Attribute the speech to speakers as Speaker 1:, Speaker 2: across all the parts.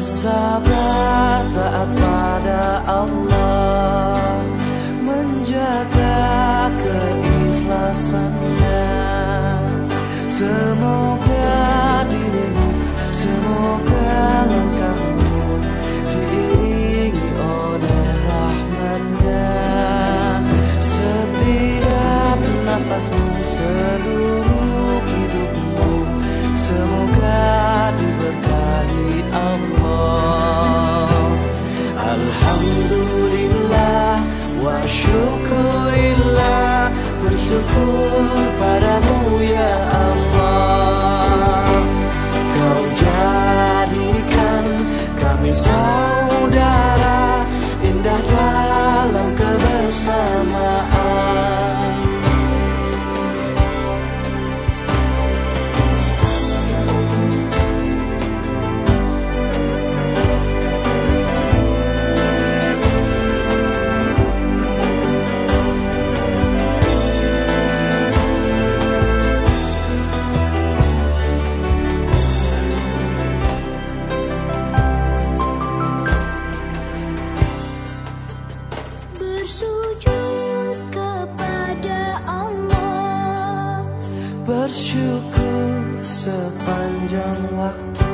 Speaker 1: bersabar taat pada Allah, menjaga keikhlasannya. Semoga dirimu, semoga langkahmu diiringi oleh rahmatnya. Setiap nafasmu, seluruh hidupmu, semoga diberkahi Allah. Alhamdulillah wa syukurillah, bersyukur padamu ya Allah. Kau jadikan kami saudara, indah dalam kebersamaan. Bersyukur sepanjang waktu,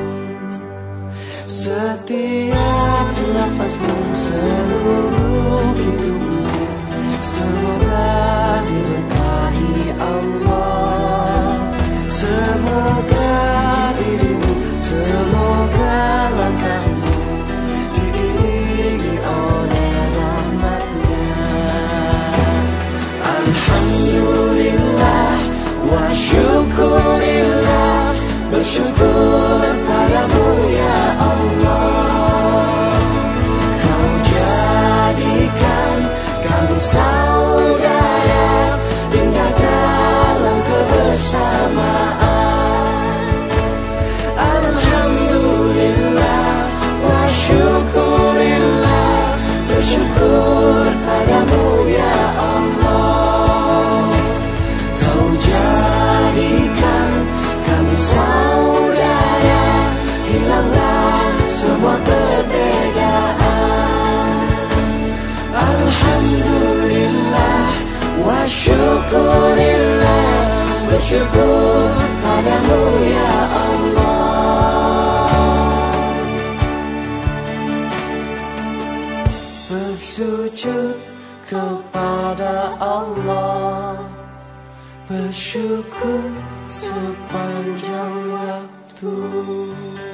Speaker 1: setiap nafasmu, seluruh hidupmu, semoga diberkahi Allah. Semoga dirimu, semoga langkahmu diiringi oleh rahmatnya. Alhamdulillah wa syukurillah, bersyukur padamu ya Allah. Kau jadikan kami saudara, indah dalam kebersamaan. Alhamdulillah wa syukurillah, bersyukur padamu ya Allah. Kau jadikan kami saudara, hilanglah semua perbedaan. Alhamdulillah wa syukurillah, bersyukur padamu ya Allah. Bersujud kepada Allah, bersyukur sepanjang waktu.